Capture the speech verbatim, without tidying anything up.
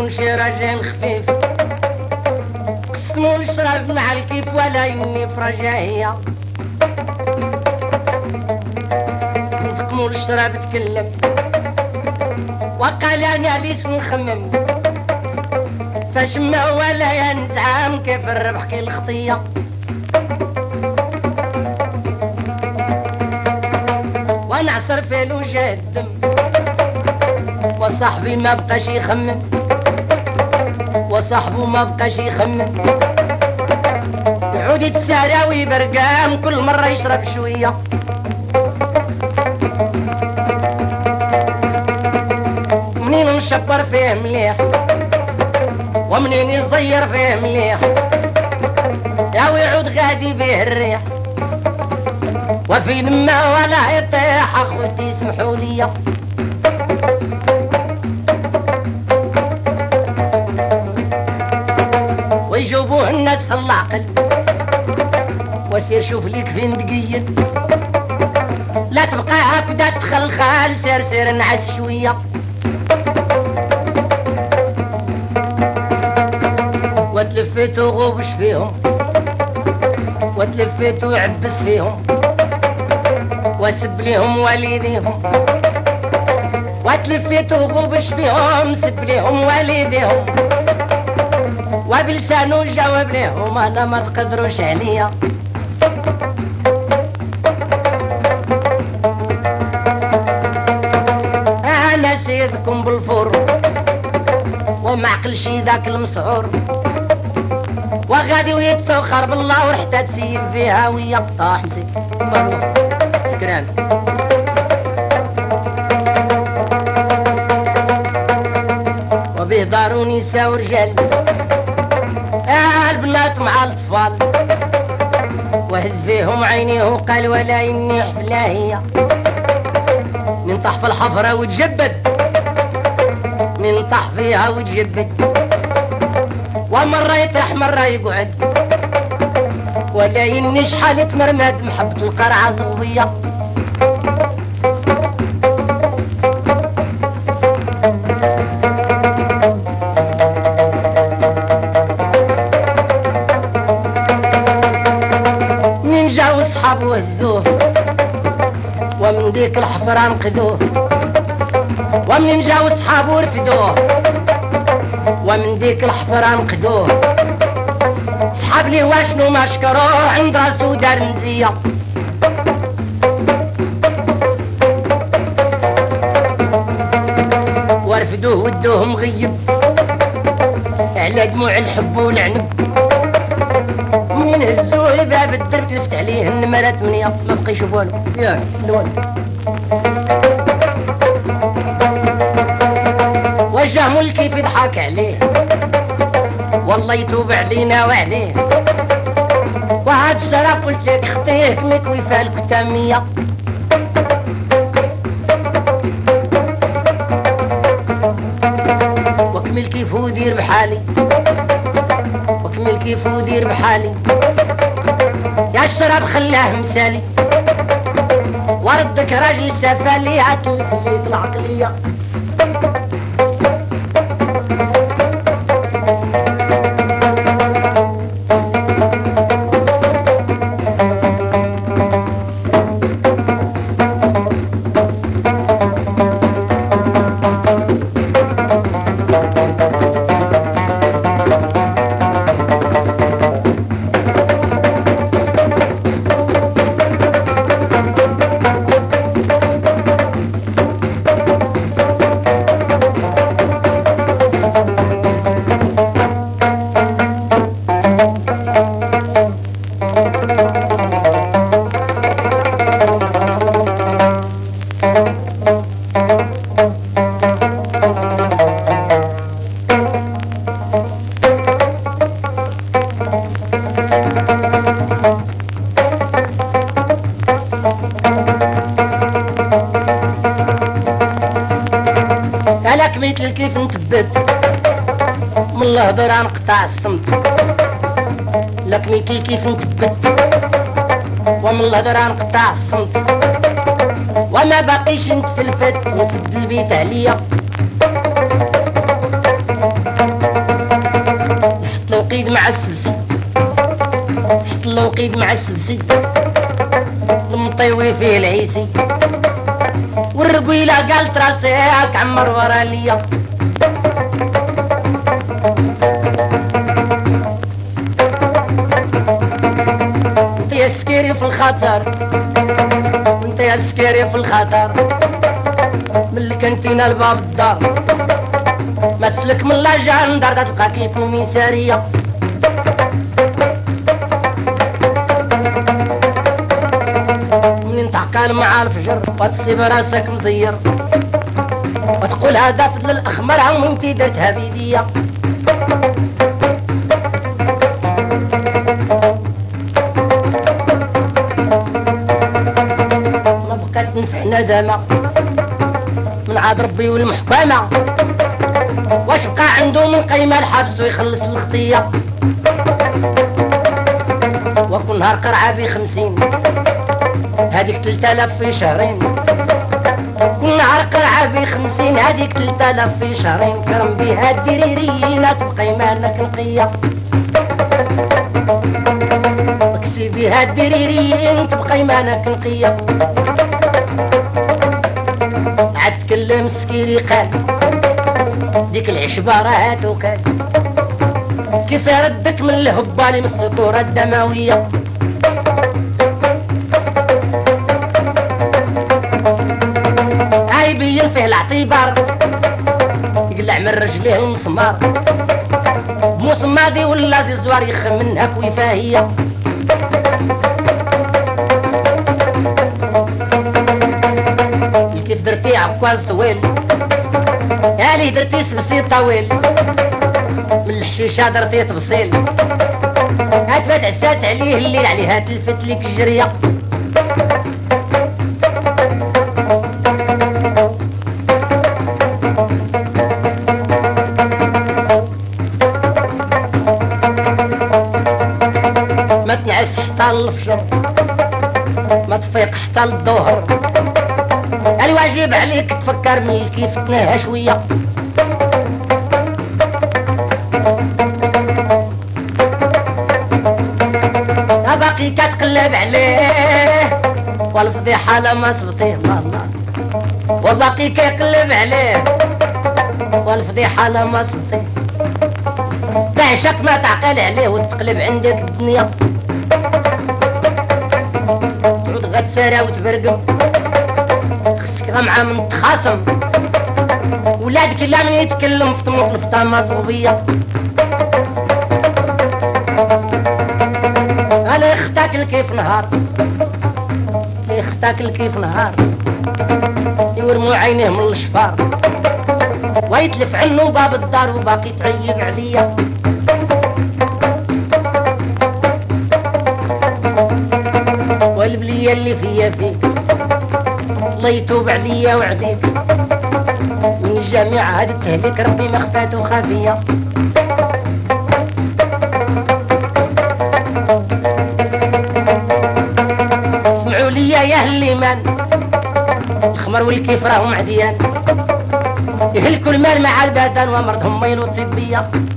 يكون شي راجل خفيف قسموا الشراب مع الكيف ولا يني في رجاهية نتقموا الشراب تكلم وقال انا ليس نخمم فاش ما ولا ينزعم كيف الربح كي الخطية ونعصر في الوجه الدم وصاحبي ما بقاش يخمم وصاحبه ما بقاش يخمم يعود يتسارى ويبرقام كل مرة يشرب شوية منين نشبر فيه مليح ومنين يصير فيه مليح يا ويعود غادي به الريح وفين ما ولا يطيح اخوتي سمحوا لي ويجوبوه الناس في العقل وسير شوف ليك فين تقيل لا تبقى هكذا تخلخال سير سير نعس شويه وتلفيت وغوبش فيهم وتلفيت وعبس فيهم وسب ليهم والديهم وتلفيت وغوبش فيهم سب ليهم والديهم وبلسانو جاوب ليهم انا ما تقدروش عليا انا سيدكم بالفور وما عقلش ذاك المسعور وغادي ويتسوخر بالله وحتى تسيب فيها ويا طاح مسك سكران وبيه دارو نساء ورجال آه البنات مع الاطفال وهز فيهم عينيه وقال ولا اني حفله هي من طح في الحفره وتجبد من طح فيها وتجبد ومرة يطيح مرة يقعد ولا يني شحال تمرمد محبة القرعة زغبية من جاو صحابو هزوه ومن ديك الحفرة نقدوه ومن جاو صحابو رفدوه ومن ديك الحفرة نقدوه صحاب لي واشنو ما شكروه عند راسو دار مزية ورفدوه ودوه مغيب على دموع الحب والعنب من هزوه باب الدر تلفت عليه النمرة ثمانية ما بقى يشوف والو ياك والو وجه ملكي في ضحك عليه والله يتوب علينا وعليه وهاد الشراب قلت لك خطيه مكوي فالك تامية وكمل كيف ودير بحالي وكمل كيف ودير بحالي يا الشراب خلاه مسالي وردك راجل سفالي عتل خليت العقلية مثل كيف نتبت من الهضرة نقطع الصمت لك مثل كيف نتبت ومن الهضرة نقطع الصمت وما باقيش نتفلفت ونسد البيت عليا مع السبسي حط الوقيد مع السبسي المطيوي فيه العيسي والرقيلة قالت راسيك عمر ورا ليا انت يا سكيري في الخطر انت يا سكيري في الخطر من اللي كان فينا الباب الدار ما تسلك من لا جندر تلقى كيكو ميسارية منين تعقال مع الفجر وتسيب راسك مزير وتقول هذا فضل الاخمر عم وانتي درتها بيديا ما بقات نفع ندامة من عاد ربي والمحكمة واش بقى عنده من قيمة الحبس ويخلص الخطية وكل نهار قرعة بخمسين هذيك تلت آلاف في شهرين كل نهار قرعة بخمسين هذيك تلت آلاف في شهرين كرم بها الدريرينات بقيمانك نقية اكسي بها الدريرين بقيمانك نقية عاد تكلم سكيري قال ديك العشبة راهات وكال كيف ردك من الهبالي من السطورة الدموية هاي بين فيه العطيبار يقلع من رجليه المسمار بمسمادي ولا زي زوار يخمنها كويفاهية كيف درتي عكواز طويل يا لي درتي سبسي طويل من الحشيشة درتي تبصيل هات ما تعساس عليه الليل عليها تلفت لك الجرية ما تنعس حتى الفجر ما تفيق حتى الظهر الواجب عليك تفكر من كيف تنهى شوية باقي كتقلب عليه والفضيحة لما صبتيه الله الله وباقي كيقلب عليه والفضيحة لما صبتيه تعشق ما تعقل عليه وتقلب عندك الدنيا تعود غتسارى وتبرقم غمعة من تخاصم ولادك لا من يتكلم في طموح الفطامة صوبية انا اختاكل كيف نهار اختاكل كيف نهار يورموا عينيه من الشفار ويتلف عنه باب الدار وباقي تعيب عليا والبلية اللي فيا فيك الله يتوب عليا وعديك من الجامعة هذه التهليك ربي مخفات وخافية اسمعوا ليا يا اهل الايمان الخمر والكيف راهم عديان يهلكوا المال مع البدن ومرضهم ميلو طبية